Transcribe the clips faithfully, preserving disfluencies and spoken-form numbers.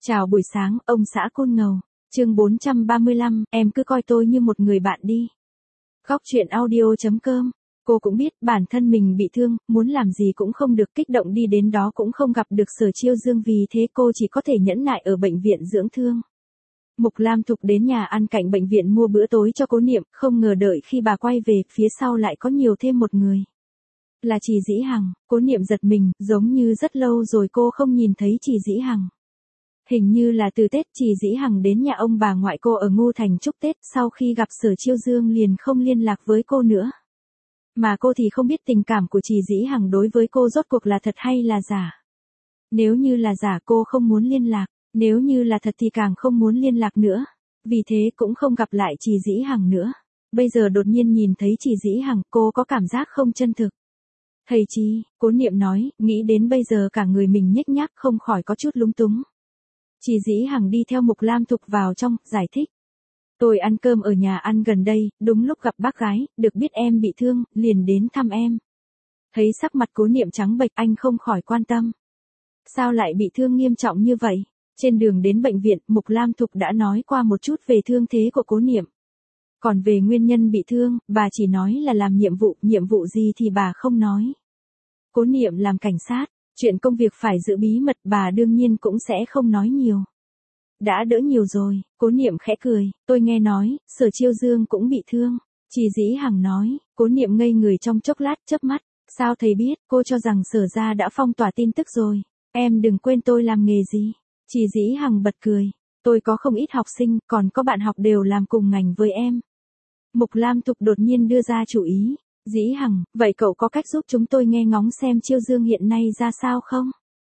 Chào buổi sáng, ông xã Côn Ngầu. Chương bốn trăm ba mươi lăm, em cứ coi tôi như một người bạn đi. Góc truyện audio chấm com. Cô cũng biết bản thân mình bị thương, muốn làm gì cũng không được, kích động đi đến đó cũng không gặp được Sở Chiêu Dương, vì thế cô chỉ có thể nhẫn nại ở bệnh viện dưỡng thương. Mục Lam Thục đến nhà ăn cạnh bệnh viện mua bữa tối cho Cố Niệm, không ngờ đợi khi bà quay về, phía sau lại có nhiều thêm một người. Là Trì Dĩ Hằng. Cố Niệm giật mình, giống như rất lâu rồi cô không nhìn thấy Trì Dĩ Hằng. Hình như là từ Tết Trì Dĩ Hằng đến nhà ông bà ngoại cô ở Ngô Thành chúc Tết, sau khi gặp Sở Chiêu Dương liền không liên lạc với cô nữa. Mà cô thì không biết tình cảm của Trì Dĩ Hằng đối với cô rốt cuộc là thật hay là giả. Nếu như là giả cô không muốn liên lạc, nếu như là thật thì càng không muốn liên lạc nữa. Vì thế cũng không gặp lại Trì Dĩ Hằng nữa. Bây giờ đột nhiên nhìn thấy Trì Dĩ Hằng, cô có cảm giác không chân thực. Thầy Trì, Cố Niệm nói, nghĩ đến bây giờ cả người mình nhếch nhác không khỏi có chút lúng túng. Trì Dĩ Hằng đi theo Mục Lam Thục vào trong, giải thích. Tôi ăn cơm ở nhà ăn gần đây, đúng lúc gặp bác gái, được biết em bị thương, liền đến thăm em. Thấy sắc mặt Cố Niệm trắng bệch, anh không khỏi quan tâm. Sao lại bị thương nghiêm trọng như vậy? Trên đường đến bệnh viện, Mục Lam Thục đã nói qua một chút về thương thế của Cố Niệm. Còn về nguyên nhân bị thương, bà chỉ nói là làm nhiệm vụ, nhiệm vụ gì thì bà không nói. Cố Niệm làm cảnh sát, chuyện công việc phải giữ bí mật, bà đương nhiên cũng sẽ không nói nhiều. Đã đỡ nhiều rồi, Cố Niệm khẽ cười, tôi nghe nói, Sở Chiêu Dương cũng bị thương. Trì Dĩ Hằng nói. Cố Niệm ngây người trong chốc lát, chớp mắt. Sao thầy biết? Cô cho rằng Sở gia đã phong tỏa tin tức rồi. Em đừng quên tôi làm nghề gì. Trì Dĩ Hằng bật cười. Tôi có không ít học sinh, còn có bạn học đều làm cùng ngành với em. Mục Lam Thục đột nhiên đưa ra chủ ý. Dĩ Hằng, vậy cậu có cách giúp chúng tôi nghe ngóng xem Chiêu Dương hiện nay ra sao không?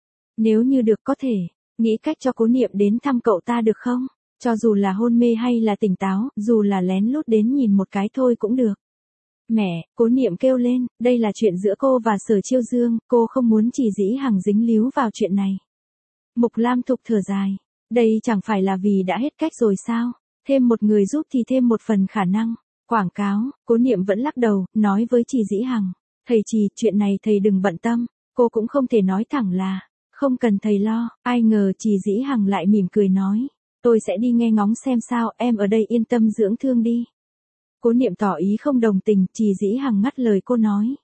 Nếu như được có thể, nghĩ cách cho Cố Niệm đến thăm cậu ta được không? Cho dù là hôn mê hay là tỉnh táo, dù là lén lút đến nhìn một cái thôi cũng được. Mẹ, Cố Niệm kêu lên, đây là chuyện giữa cô và Sở Chiêu Dương, cô không muốn Trì Dĩ Hằng dính líu vào chuyện này. Mục Lam Thục thở dài, đây chẳng phải là vì đã hết cách rồi sao? Thêm một người giúp thì thêm một phần khả năng. Quảng cáo, Cố Niệm vẫn lắc đầu, nói với Trì Dĩ Hằng. Thầy Trì, chuyện này thầy đừng bận tâm, cô cũng không thể nói thẳng là, không cần thầy lo, ai ngờ Trì Dĩ Hằng lại mỉm cười nói. Tôi sẽ đi nghe ngóng xem sao, em ở đây yên tâm dưỡng thương đi. Cố Niệm tỏ ý không đồng tình, Trì Dĩ Hằng ngắt lời cô nói.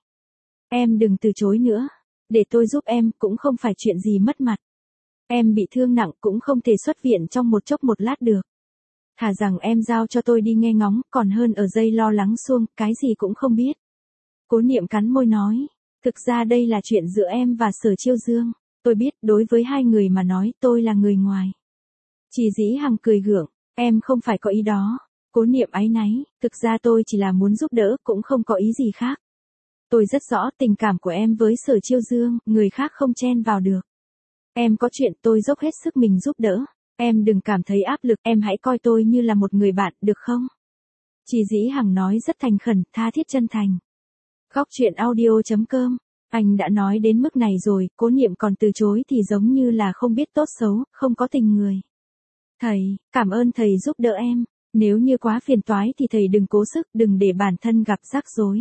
Em đừng từ chối nữa, để tôi giúp em, cũng không phải chuyện gì mất mặt. Em bị thương nặng cũng không thể xuất viện trong một chốc một lát được. Thà rằng em giao cho tôi đi nghe ngóng, còn hơn ở dây lo lắng suông, cái gì cũng không biết. Cố Niệm cắn môi nói, thực ra đây là chuyện giữa em và Sở Chiêu Dương. Tôi biết, đối với hai người mà nói, tôi là người ngoài. Trì Dĩ Hằng cười gượng, em không phải có ý đó. Cố Niệm áy náy, thực ra tôi chỉ là muốn giúp đỡ, cũng không có ý gì khác. Tôi rất rõ tình cảm của em với Sở Chiêu Dương, người khác không chen vào được. Em có chuyện tôi dốc hết sức mình giúp đỡ. Em đừng cảm thấy áp lực, em hãy coi tôi như là một người bạn, được không? Trì Dĩ Hằng nói rất thành khẩn, tha thiết chân thành. Góc truyện audio chấm com. Anh đã nói đến mức này rồi, Cố Niệm còn từ chối thì giống như là không biết tốt xấu, không có tình người. Thầy, cảm ơn thầy giúp đỡ em. Nếu như quá phiền toái thì thầy đừng cố sức, đừng để bản thân gặp rắc rối.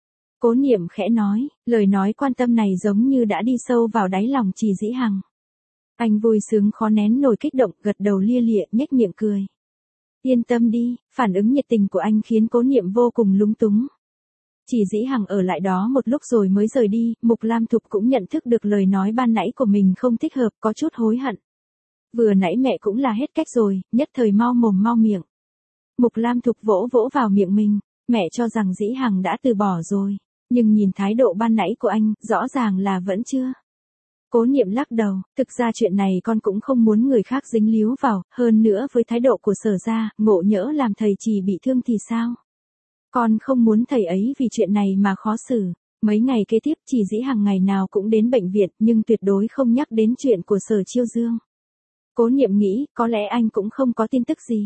Cố Niệm khẽ nói, lời nói quan tâm này giống như đã đi sâu vào đáy lòng Trì Dĩ Hằng. Anh vui sướng khó nén nổi kích động, gật đầu lia lịa, nhếch miệng cười. Yên tâm đi, phản ứng nhiệt tình của anh khiến Cố Niệm vô cùng lúng túng. Trì Dĩ Hằng ở lại đó một lúc rồi mới rời đi, Mục Lam Thục cũng nhận thức được lời nói ban nãy của mình không thích hợp, có chút hối hận. Vừa nãy mẹ cũng là hết cách rồi, nhất thời mau mồm mau miệng. Mục Lam Thục vỗ vỗ vào miệng mình, mẹ cho rằng Dĩ Hằng đã từ bỏ rồi, nhưng nhìn thái độ ban nãy của anh, rõ ràng là vẫn chưa. Cố Niệm lắc đầu, thực ra chuyện này con cũng không muốn người khác dính líu vào, hơn nữa với thái độ của Sở gia, ngộ nhỡ làm thầy Trì bị thương thì sao? Con không muốn thầy ấy vì chuyện này mà khó xử. Mấy ngày kế tiếp Trì Dĩ Hằng ngày nào cũng đến bệnh viện nhưng tuyệt đối không nhắc đến chuyện của Sở Chiêu Dương. Cố Niệm nghĩ, có lẽ anh cũng không có tin tức gì.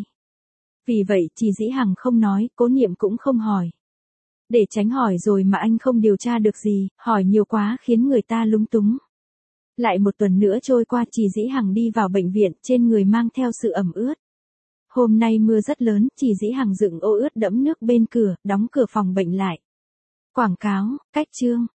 Vì vậy Trì Dĩ Hằng không nói, Cố Niệm cũng không hỏi. Để tránh hỏi rồi mà anh không điều tra được gì, hỏi nhiều quá khiến người ta lúng túng. Lại một tuần nữa trôi qua, Trì Dĩ Hằng đi vào bệnh viện, trên người mang theo sự ẩm ướt. Hôm nay mưa rất lớn, Trì Dĩ Hằng dựng ô ướt đẫm nước bên cửa, đóng cửa phòng bệnh lại. Quảng cáo, cách chương.